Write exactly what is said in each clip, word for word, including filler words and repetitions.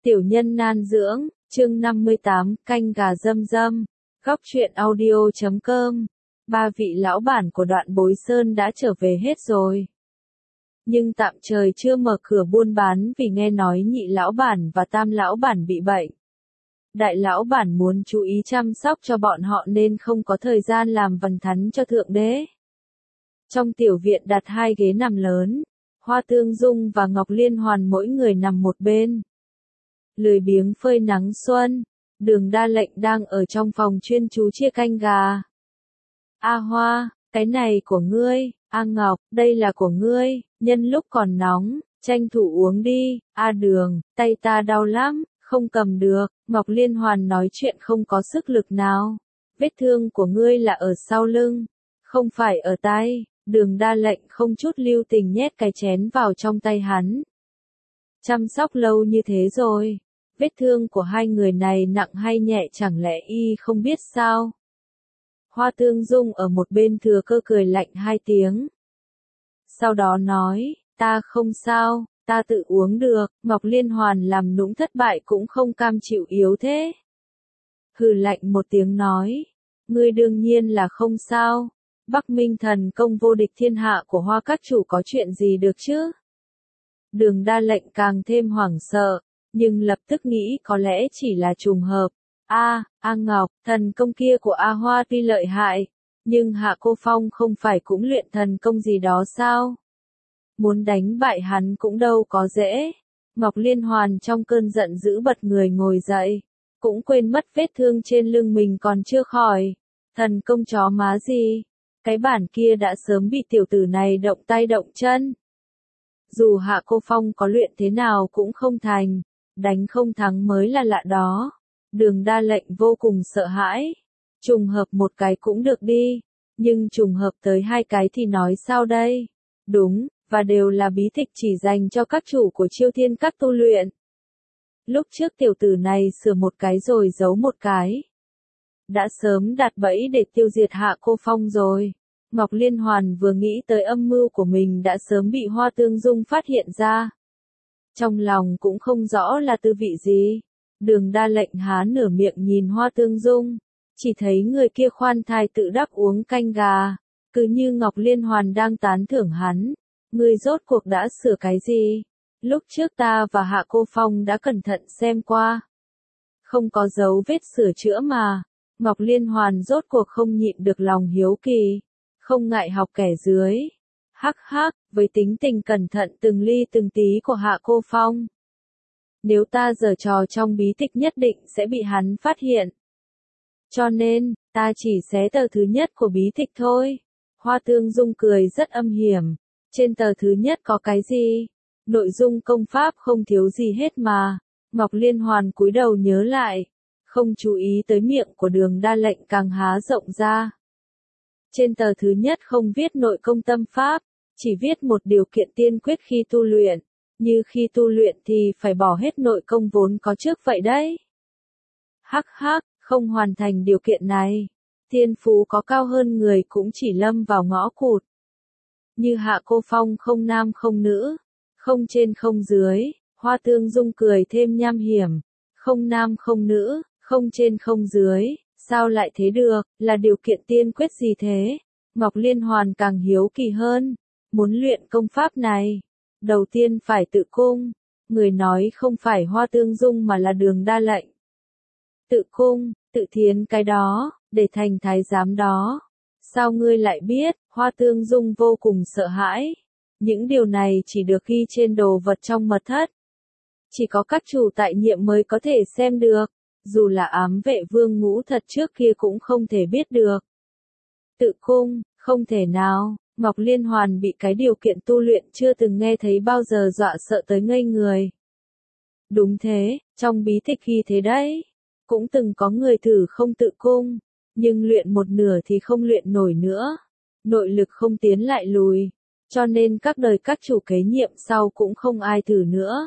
Tiểu nhân nan dưỡng, chương năm mươi tám, canh gà dâm dâm, góc truyện audio chấm com. Ba vị lão bản của Đoạn Bối Sơn đã trở về hết rồi. Nhưng tạm trời chưa mở cửa buôn bán vì nghe nói nhị lão bản và tam lão bản bị bệnh. Đại lão bản muốn chú ý chăm sóc cho bọn họ nên không có thời gian làm vần thắn cho thượng đế. Trong tiểu viện đặt hai ghế nằm lớn, Hoa Tương Dung và Ngọc Liên Hoàn mỗi người nằm một bên. Lười biếng phơi nắng xuân, Đường Đa Lệnh đang ở trong phòng chuyên chú chia canh gà. A Hoa, cái này của ngươi. A Ngọc, đây là của ngươi, nhân lúc còn nóng, tranh thủ uống đi. A Đường, tay ta đau lắm, không cầm được. Ngọc Liên Hoàn nói chuyện không có sức lực nào. Vết thương của ngươi là ở sau lưng, không phải ở tay. Đường Đa Lệnh không chút lưu tình nhét cái chén vào trong tay hắn. Chăm sóc lâu như thế rồi, vết thương của hai người này nặng hay nhẹ chẳng lẽ y không biết sao? Hoa Tương Dung ở một bên thừa cơ cười lạnh hai tiếng. Sau đó nói, ta không sao, ta tự uống được. Ngọc Liên Hoàn làm nũng thất bại cũng không cam chịu yếu thế. Hừ lạnh một tiếng nói, ngươi đương nhiên là không sao. Bắc Minh thần công vô địch thiên hạ của Hoa các chủ có chuyện gì được chứ? Đường Đa Lệnh càng thêm hoảng sợ, nhưng lập tức nghĩ có lẽ chỉ là trùng hợp. A, A Ngọc, thần công kia của A Hoa tuy lợi hại, nhưng Hạ Cô Phong không phải cũng luyện thần công gì đó sao? Muốn đánh bại hắn cũng đâu có dễ. Ngọc Liên Hoàn trong cơn giận dữ bật người ngồi dậy, cũng quên mất vết thương trên lưng mình còn chưa khỏi. Thần công chó má gì? Cái bản kia đã sớm bị tiểu tử này động tay động chân. Dù Hạ Cô Phong có luyện thế nào cũng không thành, đánh không thắng mới là lạ đó. Đường Đa Lệnh vô cùng sợ hãi. Trùng hợp một cái cũng được đi, nhưng trùng hợp tới hai cái thì nói sao đây? Đúng, và đều là bí tịch chỉ dành cho các chủ của Chiêu Thiên Các tu luyện. Lúc trước tiểu tử này sửa một cái rồi giấu một cái. Đã sớm đặt bẫy để tiêu diệt Hạ Cô Phong rồi. Ngọc Liên Hoàn vừa nghĩ tới âm mưu của mình đã sớm bị Hoa Tương Dung phát hiện ra. Trong lòng cũng không rõ là tư vị gì. Đường Đa Lệnh há nửa miệng nhìn Hoa Tương Dung, chỉ thấy người kia khoan thai tự đắc uống canh gà, cứ như Ngọc Liên Hoàn đang tán thưởng hắn. Ngươi rốt cuộc đã sửa cái gì? Lúc trước ta và Hạ Cô Phong đã cẩn thận xem qua. Không có dấu vết sửa chữa mà. Ngọc Liên Hoàn rốt cuộc không nhịn được lòng hiếu kỳ. Không ngại học kẻ dưới. Hắc hắc, với tính tình cẩn thận từng ly từng tí của Hạ Cô Phong. Nếu ta giở trò trong bí tịch nhất định sẽ bị hắn phát hiện. Cho nên, ta chỉ xé tờ thứ nhất của bí tịch thôi. Hoa Tương Dung cười rất âm hiểm. Trên tờ thứ nhất có cái gì? Nội dung công pháp không thiếu gì hết mà. Ngọc Liên Hoàn cúi đầu nhớ lại. Không chú ý tới miệng của Đường Đa Lệnh càng há rộng ra. Trên tờ thứ nhất không viết nội công tâm pháp, chỉ viết một điều kiện tiên quyết khi tu luyện. Như khi tu luyện thì phải bỏ hết nội công vốn có trước vậy đấy. Hắc hắc, không hoàn thành điều kiện này. Thiên phú có cao hơn người cũng chỉ lâm vào ngõ cụt. Như Hạ Cô Phong không nam không nữ, không trên không dưới. Hoa Tương Dung cười thêm nham hiểm. Không nam không nữ, không trên không dưới. Sao lại thế được, là điều kiện tiên quyết gì thế? Ngọc Liên Hoàn càng hiếu kỳ hơn. Muốn luyện công pháp này, đầu tiên phải tự cung. Người nói không phải Hoa Tương Dung mà là Đường Đa Lệnh. Tự cung, tự thiến cái đó, để thành thái giám đó. Sao ngươi lại biết? Hoa Tương Dung vô cùng sợ hãi. Những điều này chỉ được ghi trên đồ vật trong mật thất. Chỉ có các chủ tại nhiệm mới có thể xem được. Dù là ám vệ Vương Ngũ thật trước kia cũng không thể biết được. Tự cung, không thể nào. Ngọc Liên Hoàn bị cái điều kiện tu luyện chưa từng nghe thấy bao giờ dọa sợ tới ngây người. Đúng thế, trong bí tịch ghi thế đấy. Cũng từng có người thử không tự cung, nhưng luyện một nửa thì không luyện nổi nữa. Nội lực không tiến lại lùi, cho nên các đời các chủ kế nhiệm sau cũng không ai thử nữa.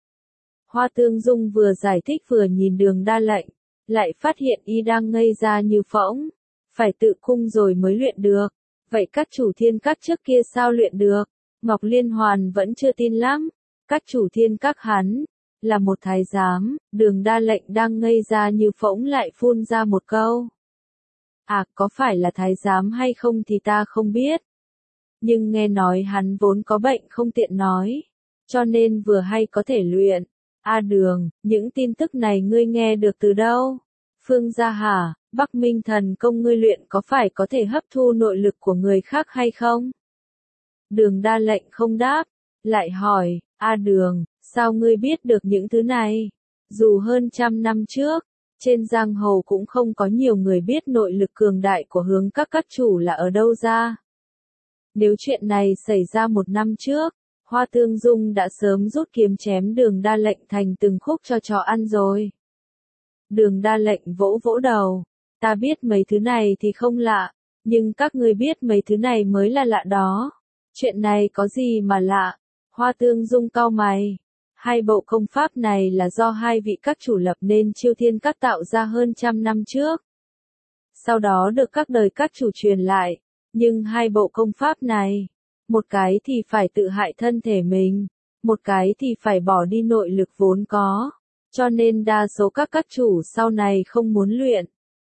Hoa Tương Dung vừa giải thích vừa nhìn Đường Đa Lệnh, lại phát hiện y đang ngây ra như phỗng. Phải tự cung rồi mới luyện được. Vậy các chủ thiên các trước kia sao luyện được? Ngọc Liên Hoàn vẫn chưa tin lắm. Các chủ thiên các hắn, là một thái giám, Đường Đa Lệnh đang ngây ra như phỗng lại phun ra một câu. À, có phải là thái giám hay không thì ta không biết. Nhưng nghe nói hắn vốn có bệnh không tiện nói, cho nên vừa hay có thể luyện. A Đường, những tin tức này ngươi nghe được từ đâu? Phương gia hả, Bắc Minh thần công ngươi luyện có phải có thể hấp thu nội lực của người khác hay không? Đường Đa Lệnh không đáp, lại hỏi, A Đường, sao ngươi biết được những thứ này? Dù hơn trăm năm trước, trên giang hồ cũng không có nhiều người biết nội lực cường đại của Hướng các các chủ là ở đâu ra. Nếu chuyện này xảy ra một năm trước, Hoa Tương Dung đã sớm rút kiếm chém Đường Đa Lệnh thành từng khúc cho chó ăn rồi. Đường Đa Lệnh vỗ vỗ đầu, ta biết mấy thứ này thì không lạ, nhưng các ngươi biết mấy thứ này mới là lạ đó. Chuyện này có gì mà lạ? Hoa Tương Dung cau mày. Hai bộ công pháp này là do hai vị các chủ lập nên Chiêu Thiên Các tạo ra hơn trăm năm trước. Sau đó được các đời các chủ truyền lại, nhưng hai bộ công pháp này, một cái thì phải tự hại thân thể mình, một cái thì phải bỏ đi nội lực vốn có, cho nên đa số các các chủ sau này không muốn luyện.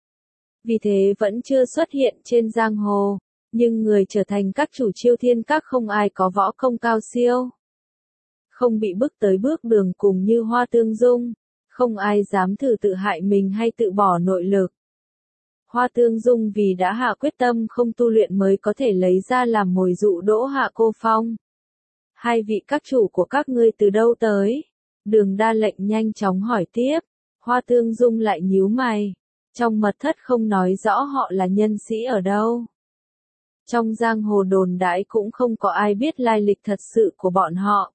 Vì thế vẫn chưa xuất hiện trên giang hồ, nhưng người trở thành các chủ Chiêu Thiên Các không ai có võ công cao siêu. Không bị bức tới bước đường cùng như Hoa Tương Dung, không ai dám thử tự hại mình hay tự bỏ nội lực. Hoa Tương Dung vì đã hạ quyết tâm không tu luyện mới có thể lấy ra làm mồi dụ dỗ Hạ Cô Phong. Hai vị các chủ của các ngươi từ đâu tới? Đường Đa Lệnh nhanh chóng hỏi tiếp. Hoa Tương Dung lại nhíu mày. Trong mật thất không nói rõ họ là nhân sĩ ở đâu. Trong giang hồ đồn đãi cũng không có ai biết lai lịch thật sự của bọn họ.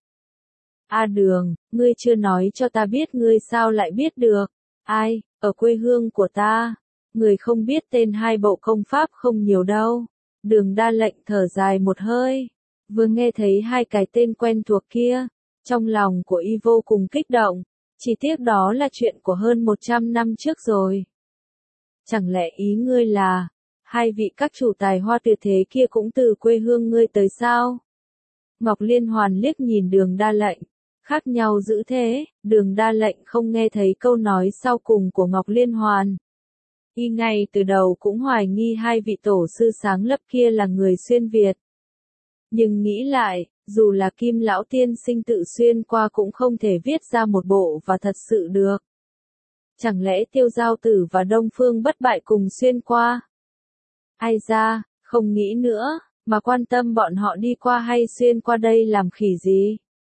A Đường, ngươi chưa nói cho ta biết ngươi sao lại biết được. Ai, ở quê hương của ta, người không biết tên hai bộ công pháp không nhiều đâu. Đường Đa Lệnh thở dài một hơi, vừa nghe thấy hai cái tên quen thuộc kia, trong lòng của y vô cùng kích động, chỉ tiếc đó là chuyện của hơn một trăm năm trước rồi. Chẳng lẽ ý ngươi là, hai vị các chủ tài hoa tuyệt thế kia cũng từ quê hương ngươi tới sao? Ngọc Liên Hoàn liếc nhìn Đường Đa Lệnh, khác nhau dữ thế, Đường Đa Lệnh không nghe thấy câu nói sau cùng của Ngọc Liên Hoàn. Y ngay từ đầu cũng hoài nghi hai vị tổ sư sáng lập kia là người xuyên Việt. Nhưng nghĩ lại, dù là Kim Lão Tiên Sinh tự xuyên qua cũng không thể viết ra một bộ và thật sự được. Chẳng lẽ Tiêu Giao Tử và Đông Phương Bất Bại cùng xuyên qua? Ai ra, không nghĩ nữa, mà quan tâm bọn họ đi qua hay xuyên qua đây làm khỉ gì?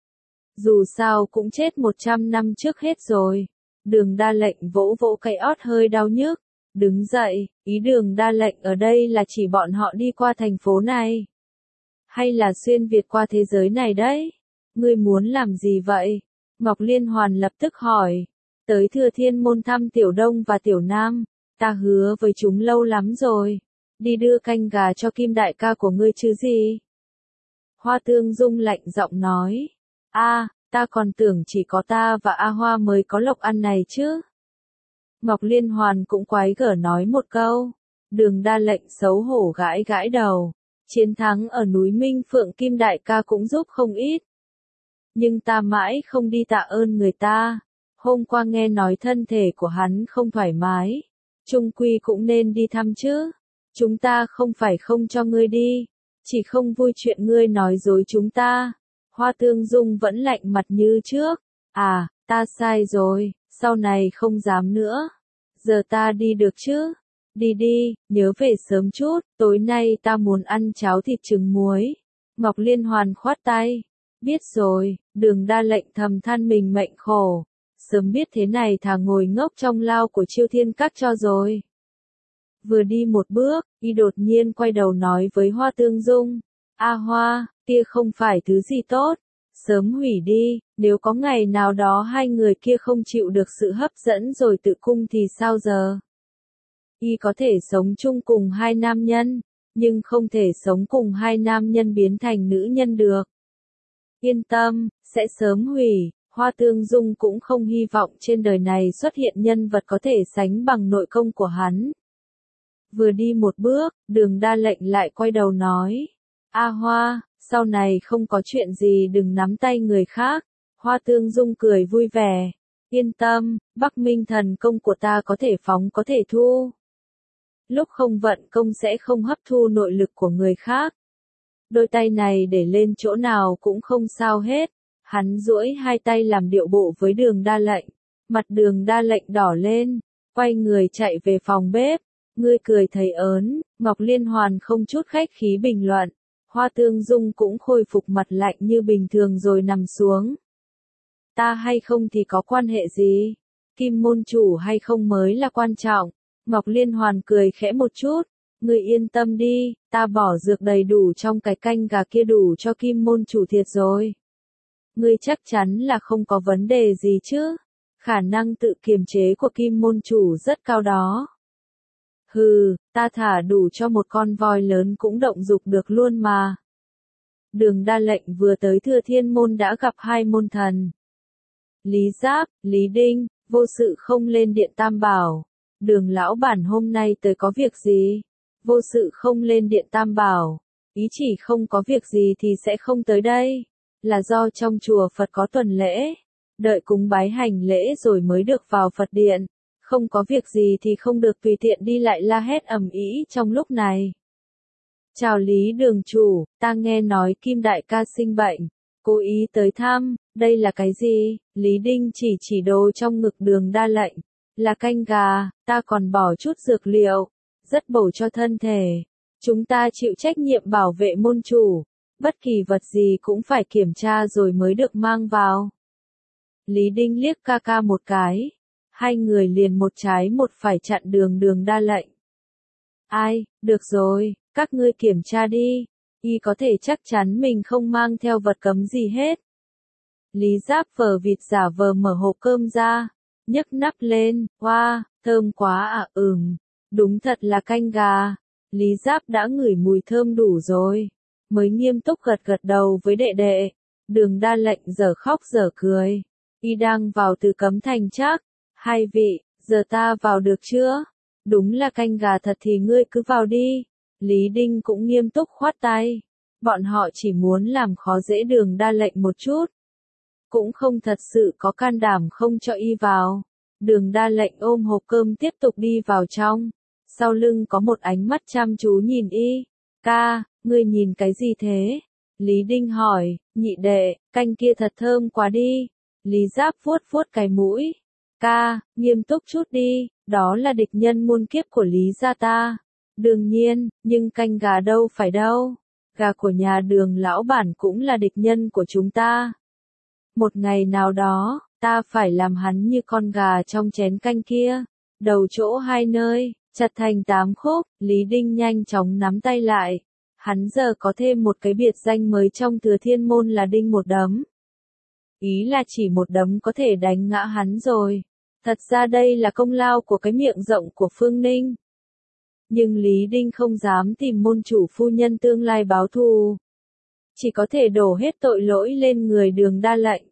Dù sao cũng chết một trăm năm trước hết rồi. Đường Đa Lệnh vỗ vỗ cái ót hơi đau nhức, đứng dậy, ý Đường Đa Lệnh ở đây là chỉ bọn họ đi qua thành phố này. Hay là xuyên Việt qua thế giới này đấy? Ngươi muốn làm gì vậy? Ngọc Liên Hoàn lập tức hỏi. Tới Thừa Thiên Môn thăm Tiểu Đông và Tiểu Nam, ta hứa với chúng lâu lắm rồi. Đi đưa canh gà cho Kim đại ca của ngươi chứ gì? Hoa Tương Dung lạnh giọng nói. A, ta còn tưởng chỉ có ta và A Hoa mới có lộc ăn này chứ. Ngọc Liên Hoàn cũng quái gở nói một câu. Đường Đa Lệnh xấu hổ gãi gãi đầu. Chiến thắng ở núi Minh Phượng Kim đại ca cũng giúp không ít. Nhưng ta mãi không đi tạ ơn người ta. Hôm qua nghe nói thân thể của hắn không thoải mái. Trung quy cũng nên đi thăm chứ. Chúng ta không phải không cho ngươi đi. Chỉ không vui chuyện ngươi nói dối chúng ta. Hoa Tương Dung vẫn lạnh mặt như trước. À, ta sai rồi, sau này không dám nữa. Giờ ta đi được chứ? Đi đi, nhớ về sớm chút, tối nay ta muốn ăn cháo thịt trứng muối. Ngọc Liên Hoàn khoát tay. Biết rồi, Đường Đa Lệnh thầm than mình mệnh khổ. Sớm biết thế này thà ngồi ngốc trong lao của Chiêu Thiên Các cho rồi. Vừa đi một bước, y đột nhiên quay đầu nói với Hoa Tương Dung. A Hoa, kia không phải thứ gì tốt. Sớm hủy đi, nếu có ngày nào đó hai người kia không chịu được sự hấp dẫn rồi tự cung thì sao giờ? Y có thể sống chung cùng hai nam nhân, nhưng không thể sống cùng hai nam nhân biến thành nữ nhân được. Yên tâm, sẽ sớm hủy. Hoa Tương Dung cũng không hy vọng trên đời này xuất hiện nhân vật có thể sánh bằng nội công của hắn. Vừa đi một bước, Đường Đa Lệnh lại quay đầu nói. A Hoa, sau này không có chuyện gì đừng nắm tay người khác. Hoa Tương Dung cười vui vẻ. Yên tâm, Bắc Minh thần công của ta có thể phóng có thể thu. Lúc không vận công sẽ không hấp thu nội lực của người khác. Đôi tay này để lên chỗ nào cũng không sao hết. Hắn duỗi hai tay làm điệu bộ với Đường Đa Lệnh. Mặt Đường Đa Lệnh đỏ lên, quay người chạy về phòng bếp. Ngươi cười thấy ớn, Ngọc Liên Hoàn không chút khách khí bình luận. Hoa Tương Dung cũng khôi phục mặt lạnh như bình thường rồi nằm xuống. Ta hay không thì có quan hệ gì? Kim môn chủ hay không mới là quan trọng. Ngọc Liên Hoàn cười khẽ một chút. Ngươi yên tâm đi, ta bỏ dược đầy đủ trong cái canh gà kia đủ cho Kim môn chủ thiệt rồi. Ngươi chắc chắn là không có vấn đề gì chứ? Khả năng tự kiềm chế của Kim môn chủ rất cao đó. Hừ, ta thả đủ cho một con voi lớn cũng động dục được luôn mà. Đường Đa Lệnh vừa tới Thừa Thiên môn đã gặp hai môn thần. Lý Giáp, Lý Đinh, vô sự không lên điện Tam Bảo. Đường lão bản hôm nay tới có việc gì? Vô sự không lên điện Tam Bảo. Ý chỉ không có việc gì thì sẽ không tới đây. Là do trong chùa Phật có tuần lễ. Đợi cúng bái hành lễ rồi mới được vào Phật điện. Không có việc gì thì không được tùy tiện đi lại la hét ầm ĩ trong lúc này. Chào Lý đường chủ, ta nghe nói Kim đại ca sinh bệnh. Cố ý tới thăm, đây là cái gì? Lý Đinh chỉ chỉ đồ trong ngực Đường Đa Lệnh. Là canh gà, ta còn bỏ chút dược liệu. Rất bổ cho thân thể. Chúng ta chịu trách nhiệm bảo vệ môn chủ. Bất kỳ vật gì cũng phải kiểm tra rồi mới được mang vào. Lý Đinh liếc ca ca một cái. Hai người liền một trái một phải chặn đường Đường Đa Lệnh. Ai, được rồi, các ngươi kiểm tra đi. Y có thể chắc chắn mình không mang theo vật cấm gì hết. Lý Giáp vờ vịt giả vờ mở hộp cơm ra. Nhấc nắp lên, wow, thơm quá à ừm. Đúng thật là canh gà. Lý Giáp đã ngửi mùi thơm đủ rồi. Mới nghiêm túc gật gật đầu với đệ đệ. Đường Đa Lệnh giờ khóc giờ cười. Y đang vào từ cấm thành chắc. Hai vị, giờ ta vào được chưa? Đúng là canh gà thật thì ngươi cứ vào đi. Lý Đinh cũng nghiêm túc khoát tay. Bọn họ chỉ muốn làm khó dễ Đường Đa Lệnh một chút. Cũng không thật sự có can đảm không cho y vào. Đường Đa Lệnh ôm hộp cơm tiếp tục đi vào trong. Sau lưng có một ánh mắt chăm chú nhìn y. Ca, ngươi nhìn cái gì thế? Lý Đinh hỏi, nhị đệ, canh kia thật thơm quá đi. Lý Giáp vuốt vuốt cái mũi. Ca, nghiêm túc chút đi, đó là địch nhân muôn kiếp của Lý gia ta. Đương nhiên, nhưng canh gà đâu phải đâu. Gà của nhà Đường lão bản cũng là địch nhân của chúng ta. Một ngày nào đó, ta phải làm hắn như con gà trong chén canh kia. Đầu chỗ hai nơi, chặt thành tám khúc. Lý Đinh nhanh chóng nắm tay lại. Hắn giờ có thêm một cái biệt danh mới trong Thừa Thiên môn là Đinh một đấm. Ý là chỉ một đấm có thể đánh ngã hắn rồi. Thật ra đây là công lao của cái miệng rộng của Phương Ninh. Nhưng Lý Đinh không dám tìm môn chủ phu nhân tương lai báo thù. Chỉ có thể đổ hết tội lỗi lên người Đường Đa Lệnh.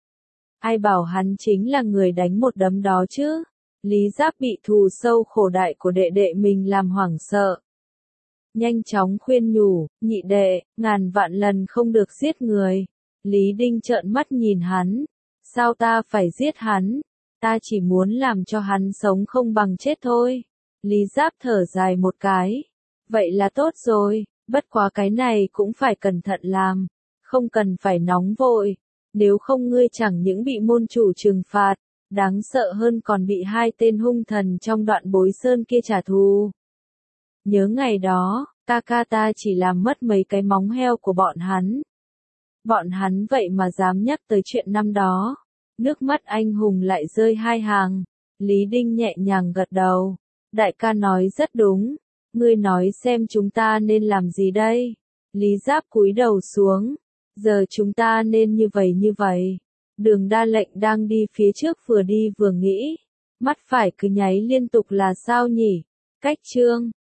Ai bảo hắn chính là người đánh một đấm đó chứ. Lý Giáp bị thù sâu khổ đại của đệ đệ mình làm hoảng sợ. Nhanh chóng khuyên nhủ, nhị đệ, ngàn vạn lần không được giết người. Lý Đinh trợn mắt nhìn hắn. Sao ta phải giết hắn? Ta chỉ muốn làm cho hắn sống không bằng chết thôi. Lý Giáp thở dài một cái. Vậy là tốt rồi, bất quá cái này cũng phải cẩn thận làm. Không cần phải nóng vội. Nếu không ngươi chẳng những bị môn chủ trừng phạt, đáng sợ hơn còn bị hai tên hung thần trong Đoạn Bối Sơn kia trả thù. Nhớ ngày đó, ca ca ta chỉ làm mất mấy cái móng heo của bọn hắn. Bọn hắn vậy mà dám nhắc tới chuyện năm đó. Nước mắt anh hùng lại rơi hai hàng. Lý Đinh nhẹ nhàng gật đầu. Đại ca nói rất đúng. Ngươi nói xem chúng ta nên làm gì đây? Lý Giáp cúi đầu xuống. Giờ chúng ta nên như vậy như vậy. Đường Đa Lệnh đang đi phía trước vừa đi vừa nghĩ. Mắt phải cứ nháy liên tục là sao nhỉ? Cách chương.